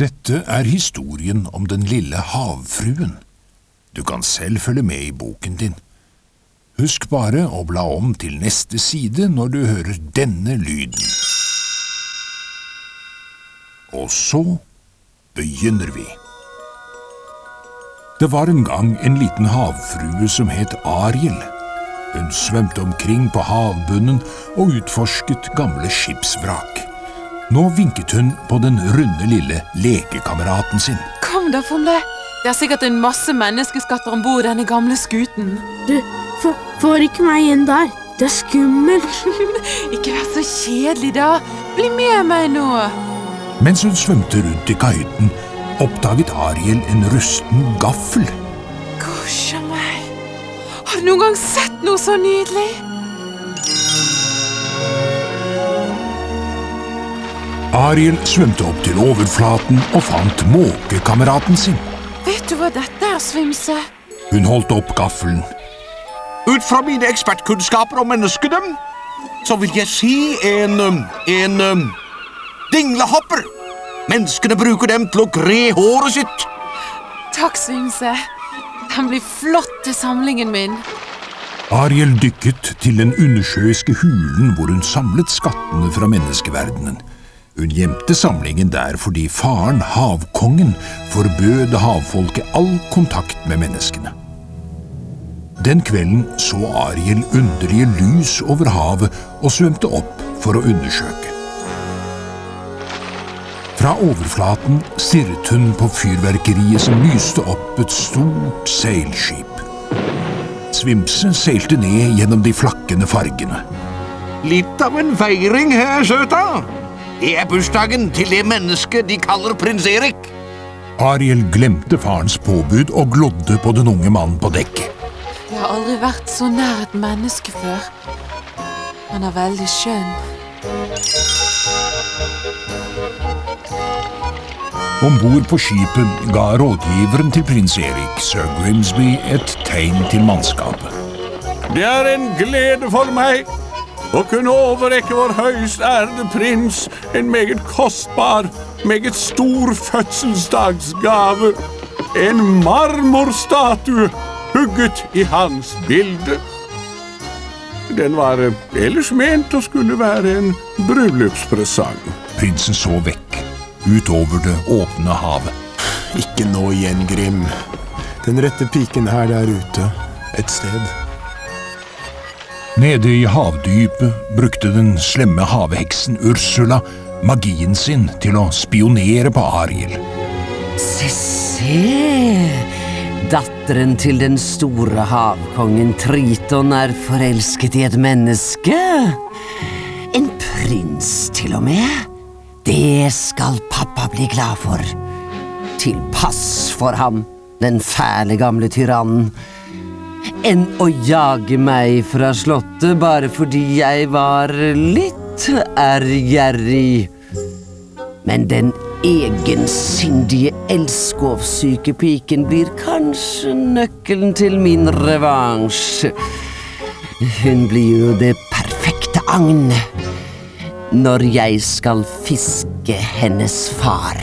Dette historien om den lille havfruen. Du kan selv følge med i boken din. Husk bare å bla om til neste side når du hører denne lyden. Og så begynner vi. Det var en gang en liten havfrue som het Ariel. Hun svømte omkring på havbunnen og utforsket gamle skipsvrak. Nå vinket hun på den runde lille lekekameraten sin. Kom da, Fomle. Det er sikkert en masse menneskeskatter ombord denne gamle skuten. Du, får ikke meg inn der. Det er skummelt. Ikke vær så kjedelig da. Bli med meg nå. Mens hun svømte rundt i kahytten, oppdaget Ariel en rusten gaffel. Gosja meg. Har du noen gang sett noe så nydelig? Ariel svømte opp til overflaten og fant måkekameraten sin. Vet du hva dette er, Svimse? Hun holdt opp gaffelen. Ut fra mine ekspertkunnskaper om menneskene, så vil jeg si en dinglehopper. Menneskene bruker dem til å gre håret sitt. Takk, Svimse. Den blir flott til samlingen min. Ariel dykket til den undersjøiske hulen hvor hun samlet skattene fra menneskeverdenen. Hun gjemte samlingen der fordi faren, havkongen, forbød havfolket all kontakt med menneskene. Den kvelden så Ariel underlige lys over havet og svømte opp for å undersøke. Fra overflaten stirret hun på fyrverkeriet som lyste opp et stort seilskip. Svimse seilte ned gjennom de flakkende fargene. Litt av en feiring her, søta. Det er bursdagen til det mennesket de kaller prins Erik. Ariel glemte farens påbud og glodde på den unge mannen på dekket. Jeg har aldri vært så nær et menneske før. Han er veldig skjønn. Ombord på skipet ga rådgiveren til prins Erik, Sir Grimsby, et tegn til mannskapet. Det er en glede for meg å kunne overrekke vår høyst ærede prins en meget kostbar, meget stor fødselsdagsgave. En marmorstatue hugget i hans bilde. Den var ellers ment å skulle være en bryllupspresang. Prinsen så vekk, utover det åpne havet. Ikke nå igjen, Grim. Den rette piken er der ute, et sted. Nede i havdypet brukte den slemme havheksen Ursula magien sin til å spionere på Ariel. Se, datteren til den store havkongen Triton er forelsket i et menneske. En prins til og med. Det skal pappa bli glad for. Til pass for ham, den fæle gamle tyrannen. Enn å jage meg fra slottet bare fordi jeg var litt ærgjerrig. Men den egensindige elskovssyke piken blir kanskje nøkkelen til min revansj. Hun blir jo det perfekte agn når jeg skal fiske hennes far.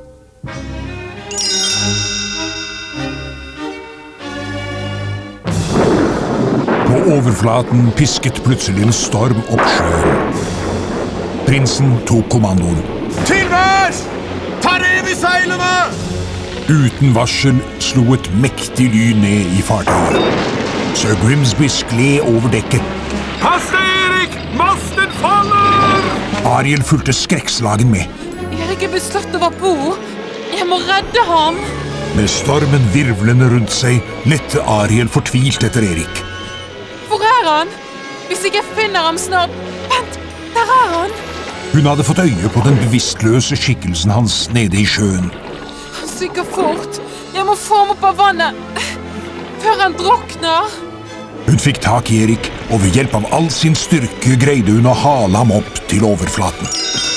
På overflaten pisket plutselig en storm opp sjøen. Prinsen tok kommandoen. Til værs! Ta rev i seilene! Uten varsel slo et mektig lyn ned i fartøyet. Sir Grimsby skled over dekket. Pass deg, Erik! Masten faller! Ariel fulgte skrekkslagen med. Erik er beslått over bord. Jeg må redde ham. Med stormen virvlende rundt seg, lette Ariel fortvilt etter Erik. Hvor er han? Hvis ikke jeg finner ham snart. Vent, der er han. Hun hadde fått øye på den bevisstløse skikkelsen hans nede i sjøen. Han synker fort. Jeg må få ham opp av vannet før han drukner. Hun fikk tak i Erik, og ved hjelp av all sin styrke greide hun å hale ham opp til overflaten.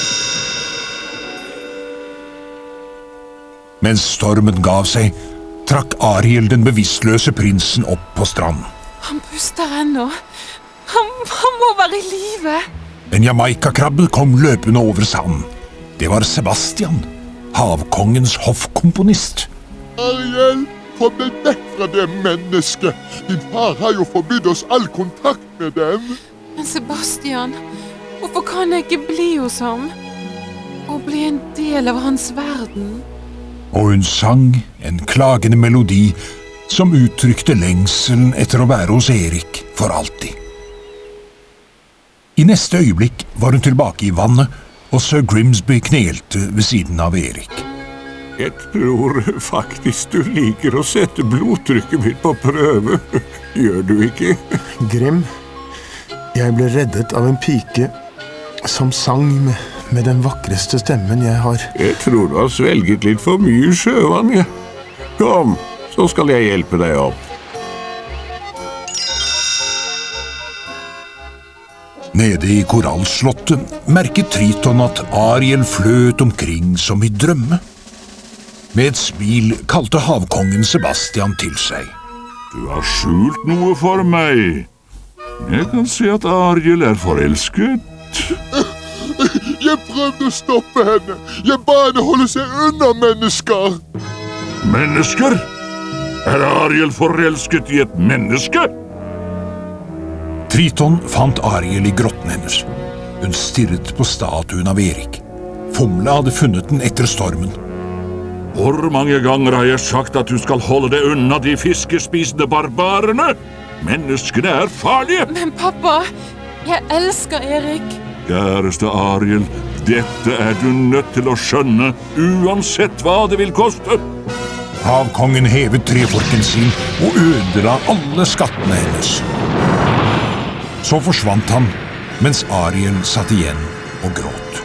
Mens stormen gav seg, trakk Ariel den bevisstløse prinsen opp på stranden. Han puster ennå. Han må være i live. En Jamaica-krabbe kom løpende over sanden. Det var Sebastian. havkongens hoffkomponist. Ariel, kom deg vekk fra det mennesket. Din far har jo forbydd oss all kontakt med dem. Men Sebastian, hvorfor kan jeg ikke bli hos ham? Og bli en del av hans verden? Og hun sang en klagende melodi som uttrykte lengselen etter å være hos Erik for alltid. I neste øyeblikk var hun tilbake i vannet, og Sir Grimsby knelte ved siden av Erik. Jeg tror faktisk du liker å sette blodtrykket mitt på prøve. Gjør du ikke? Grim, jeg ble reddet av en pike som sang med den vakreste stemmen jeg har. Jeg tror du har svelget litt for mye sjøvann, ja. Kom, så skal jeg hjelpe deg opp. Nede i korallslottet merket Triton at Ariel fløt omkring som i drømme. Med et smil kalte havkongen Sebastian til seg. Du har skjult noe for meg. Jeg kan se at Ariel er forelsket. Jeg prøvde å stoppe henne. Jeg ba henne holde seg unna mennesker. Mennesker? Er Ariel forelsket i et menneske? Triton fant Ariel i grotten hennes. Hun stirret på statuen av Erik. Fomle hadde funnet den etter stormen. Hvor mange ganger har jeg sagt at du skal holde deg unna de fiskespisende barbarene? Menneskene er farlige! Men pappa, jeg elsker Erik. Kjæreste Ariel, dette er du nødt til å skjønne, uansett hva det vil koste. Havkongen hevet treforken sin og ødela alle skattene hennes. Så forsvant han, mens Ariel satt igjen og gråt.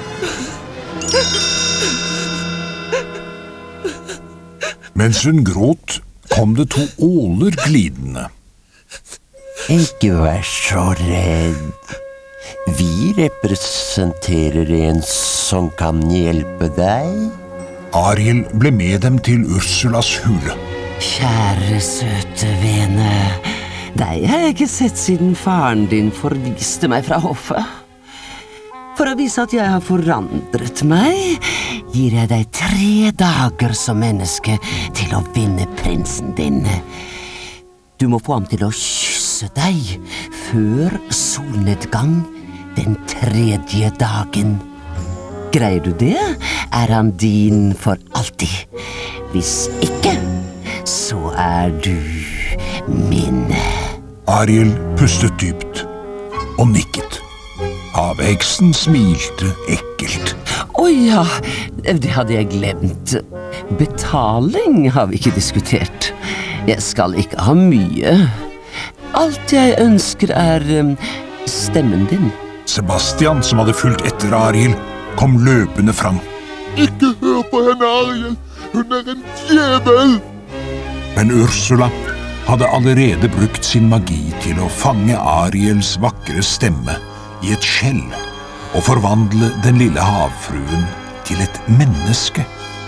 Mens hun gråt, kom det 2 åler glidende. Ikke vær så redd. Vi representerer en som kan hjelpe deg. Ariel ble med dem til Ursulas hule. Kjære søte vene, deg har jeg ikke sett siden faren din forviste meg fra hoffet. For å vise at jeg har forandret meg, gir jeg deg 3 dager som menneske til å vinne prinsen din. Du må få ham til å kysse deg før solnedgang den 3. dagen. Greier du det, er han din for alltid. Hvis ikke, så er du min. Ariel pustet dypt og nikket. Havheksen smilte ekkelt. Ja, det hadde jeg glemt. Betaling har vi ikke diskutert. Jeg skal ikke ha mye. Alt jeg ønsker er stemmen din. Sebastian, som hadde fulgt etter Ariel, kom løpende fram. Ikke hør på henne, Ariel. Hun er en djevel. Men Ursula hadde allerede brukt sin magi til å fange Ariels vakre stemme i et skjell og forvandle den lille havfruen til et menneske.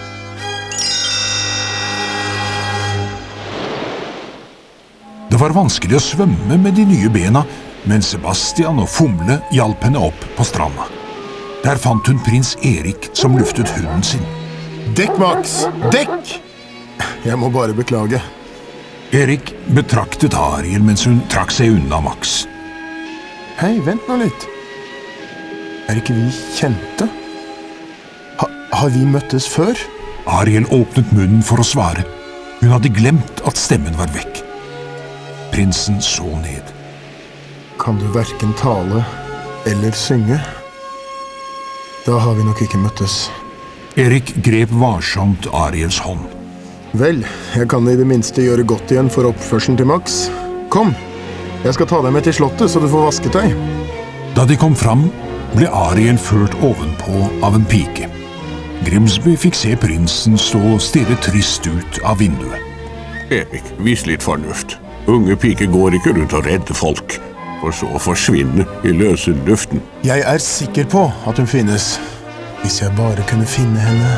Det var vanskelig å svømme med de nye bena, men Sebastian og Fomle hjalp henne opp på stranda. Der fant hun prins Erik som luftet hunden sin. Dekk, Max! Dekk! Jeg må bare beklage. Erik betraktet Ariel mens hun trakk seg unna Max. Hei, vent nå litt. Er ikke vi kjente? Har vi møttes før? Ariel åpnet munnen for å svare. Hun hadde glemt at stemmen var vekk. Prinsen så ned. Kan du hverken tale eller synge? Da har vi nok ikke møttes. Erik grep varsomt Ariels hånd. Vel, jeg kan i det minste gjøre godt igjen for oppførselen til Max. Kom, jeg skal ta deg med til slottet så du får vasket deg. Da de kom fram, ble Ariel ført ovenpå av en pike. Grimsby fikk se prinsen stå og stirre trist ut av vinduet. Erik, vis litt fornuft. Unge piker går ikke rundt og redder folk, for så å forsvinne i løse luften. Jeg er sikker på at hun finnes, hvis jeg bare kunne finne henne.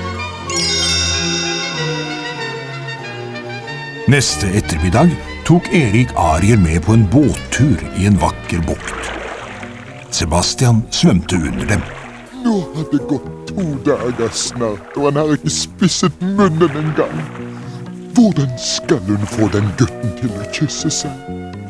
Neste ettermiddag tok Erik Ariel med på en båttur i en vakker bukt. Sebastian svømte under dem. Nå har det gått 2 dager snart, og han har ikke spisset munnen en gang. Hvordan skal hun få den gutten til å kysse seg?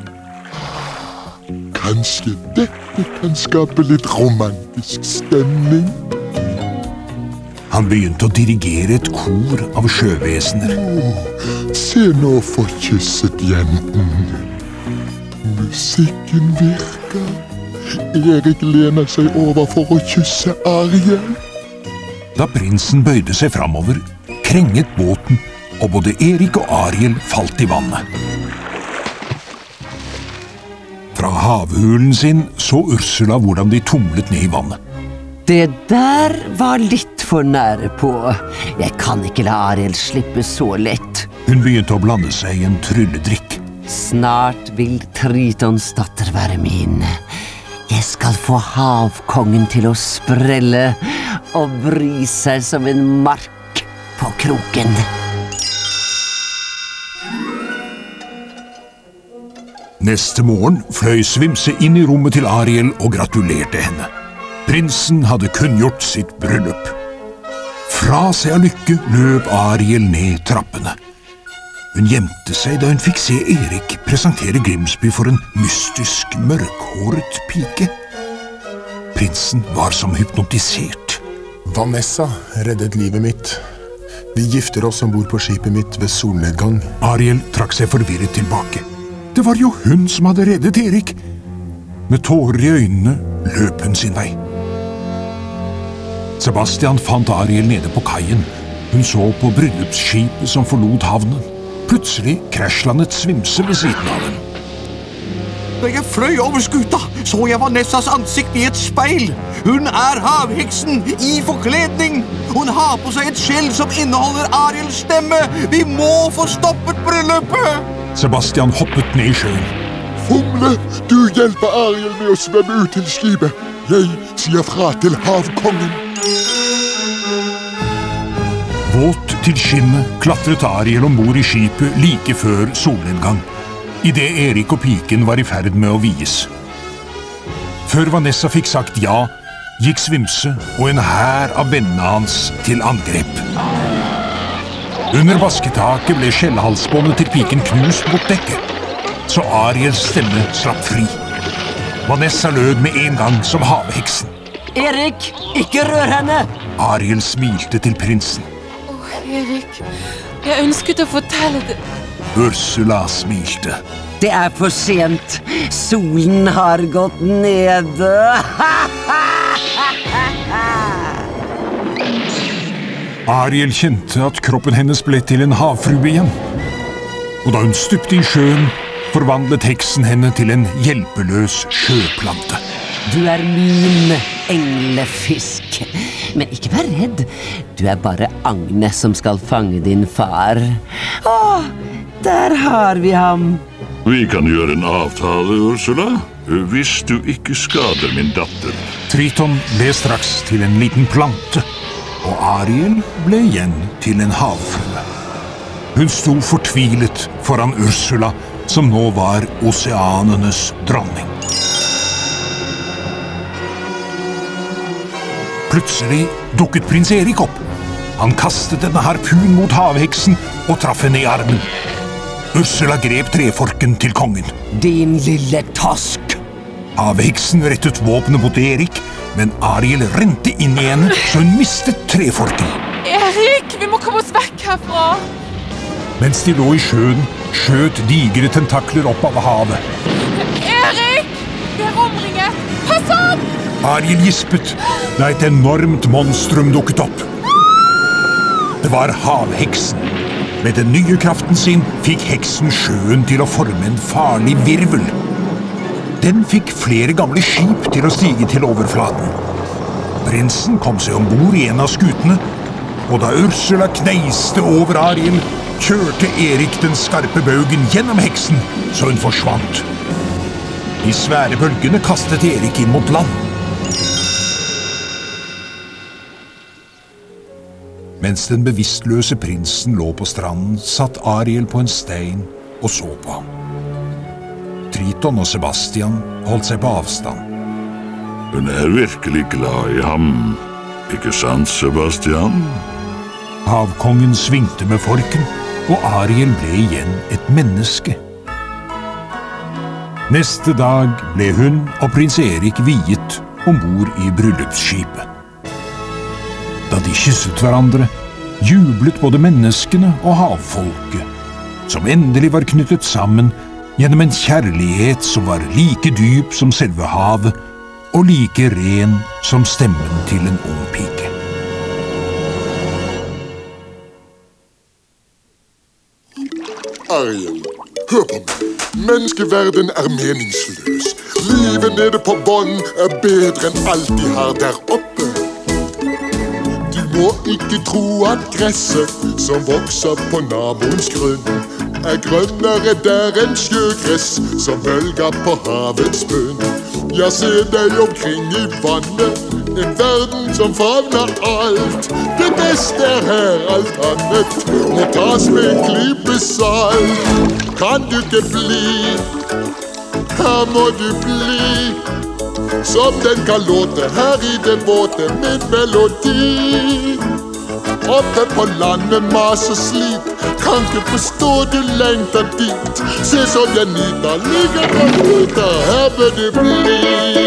Kanskje dette kan skape litt romantisk stemning? Han begynte å dirigere et kor av sjøvesener. Se nå få kysset jenten. Musikken virker. Erik lener seg over for å kysse Ariel. Da prinsen bøyde seg framover, krenget båten, og både Erik og Ariel falt i vannet. Fra havhulen sin så Ursula hvordan de tumlet ned i vannet. Det der var litt for nære på. Jeg kan ikke la Ariel slippe så lett. Hun begynte å blande seg i en trylledrikk. Snart vil Tritons datter være min. Jeg skal få havkongen til å sprelle og bry seg som en mark på kroken. Neste morgen fløy Svimse inn i rommet til Ariel og gratulerte henne. Prinsen hadde kunngjort sitt bryllup. Fra seg av lykke løp Ariel ned trappene. Hun gjemte seg da hun fikk se Erik presentere Grimsby for en mystisk, mørkhåret pike. Prinsen var som hypnotisert. Vanessa reddet livet mitt. Vi gifter oss ombord på skipet mitt ved solnedgang. Ariel trakk seg forvirret tilbake. Det var jo hun som hadde reddet Erik. Med tårer i øynene løp hun sin vei. Sebastian fant Ariel nede på kaien. Hun så på bryllupsskipet som forlot havnen. Plutselig krasjlandet Svimse ved siden av dem. Da jeg fløy over skuta, så jeg Vanessas ansikt i et speil. Hun er havheksen i forkledning. Hun har på seg et skjell som inneholder Ariels stemme. Vi må få stoppet bryllupet! Sebastian hoppet ned i sjøen. Fumle, du hjelper Ariel med å svømme ut til skipet. Jeg sier fra til havkongen. Våt til skinnet klatret Ariel ombord i skipet like før solnedgang, i det Erik og piken var i ferd med å vies. Før Vanessa fikk sagt ja, gikk Svimse og en hær av vennene hans til angrep. Under vasketaket ble skjellhalsbåndet til piken knust mot dekket, så Ariels stemme slapp fri. Vanessa lød med en gang som havheksen. Erik, ikke rør henne! Ariel smilte til prinsen. Erik, jeg ønsket å fortelle det. Ursula smilte. Det er for sent. Solen har gått nede. Ariel kjente at kroppen hennes ble til en havfrue igjen. Og da hun stupte i sjøen, forvandlet heksen henne til en hjelpeløs sjøplante. Du er min englefisk. Men ikke vær redd. Du er bare Agne som skal fange din far. Åh, der har vi ham. Vi kan gjøre en avtale, Ursula, hvis du ikke skader min datter. Triton ble straks til en liten plante, og Ariel ble igjen til en havfrue. Hun sto fortvilet foran Ursula, som nå var oseanenes dronning. Plutselig dukket prins Erik opp. Han kastet en harpun mot havheksen og traff henne i armen. Ursula grep treforken til kongen. Din lille tosk! Havheksen rettet våpenet mot Erik, men Ariel rente inn i henne, så hun mistet treforken. Erik, vi må komme oss vekk herfra! Mens de lå i sjøen, skjøt digre tentakler opp av havet. Erik! Vi er omringet! Pass opp! Ariel gispet da et enormt monstrum dukket opp. Det var havheksen. Med den nye kraften sin fikk heksen sjøen til å forme en farlig virvel. Den fikk flere gamle skip til å stige til overflaten. Prinsen kom seg ombord i en av skutene, og da Ursula kneiste over Ariel, kjørte Erik den skarpe baugen gjennom heksen, så hun forsvant. De svære bølgene kastet Erik inn mot land. Mens den bevisstløse prinsen lå på stranden, satt Ariel på en stein og så på ham. Triton og Sebastian holdt seg på avstand. Hun er virkelig glad i ham. Ikke sant, Sebastian? Havkongen svingte med forken, og Ariel ble igjen et menneske. Neste dag ble hun og prins Erik viet ombord i bryllupsskipet. Da de kysset hverandre, jublet både menneskene og havfolket, som endelig var knyttet sammen gjennom en kjærlighet som var like dyp som selve havet, og like ren som stemmen til en ung pike. Ariel, hør på meg. Menneskeverden er meningsløs. Livet nede på bånd er bedre enn alt de har der oppe. Du må ikke tro at gresset som vokser på naboens grunn er grønnere der enn sjøgress som bølger på havets bunn. Ja, se deg omkring i vannet, en verden som favner alt. Det beste er her, alt annet må tas med en klype salt. Kan du ikke bli, her må du bli, som den kan låte her i den våte min melodi. Oppe på landet mas og slit, kan ikke forstå du lengter dit. Se som den nyter, ligger på puta, her bør du bli.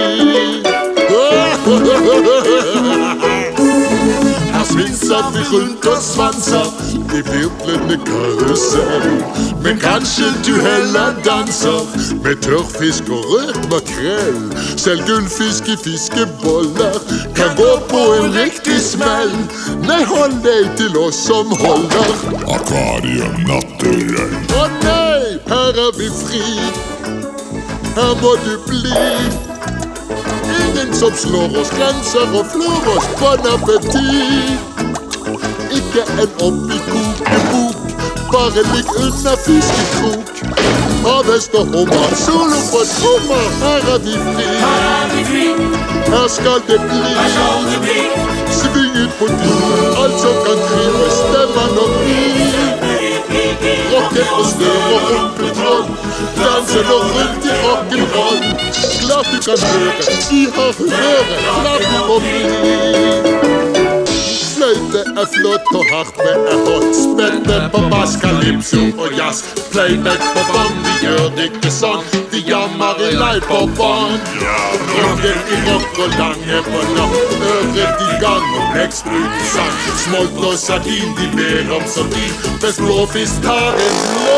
Her svinser vi rundt og svanser i virvlende karusell. Men kanskje du heller danser med tørrfisk og rødt makrell. Selv gullfisk i fiskeboller kan gå på en riktig smell. Nei, hold deg til oss som holder Akvarium naturell. Å nei, her er vi fri. Her må du bli. Ingen som slår oss, grenser og flår oss. Bon appétit. Ikke en oppi kokebok, bare ligg under fiskekrok. Havhest og hummer, solo på trommer, her er vi fri. Her skal det bli. Sving ut på dyr, alt som kan krype, stemmer nok bli. Rocken og stør og rumpetroll, danser og rundt i rock'n'roll. Klart du kan høre, de har humøret, klart du må bli. Fløyte er flott og harpe er hot. Spette på bass, calypso og jazz. Playback på bånd, vi gjør det ikke sånn. Vi jammer i live på bånd. Rocken i rock og lange på natt. Øret i gang og blekksprut i sang. Smolt og sardin, de ber om så de. Mens blåfisk tar en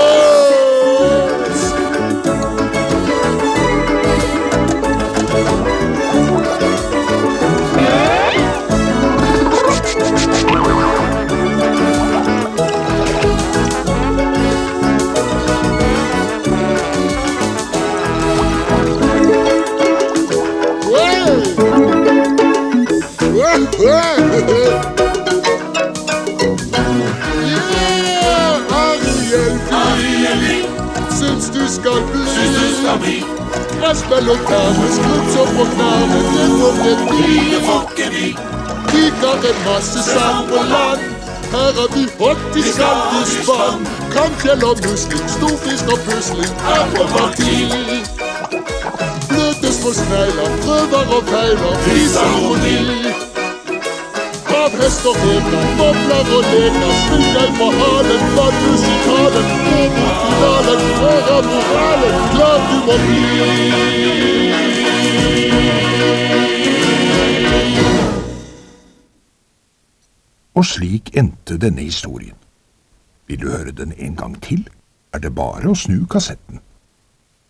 blås. Syns du skal bli. Gressbell og kane, skrutt opp på knane, det får ikke vi. Kikker en masse sand på land, her er vi hot i skaldispann. Kamfjell og musling, storfisk og pusling, er på parti. Bløtes på snegler, prøver og feiler, viser ironi. Havhest og heker, bobler og leker, sving deg på halen, bad musikalen, gå mot finalen, hører moralen, klart du må bli. Og slik endte denne historien. Vil du høre den en gang til, er det bare å snu kassetten.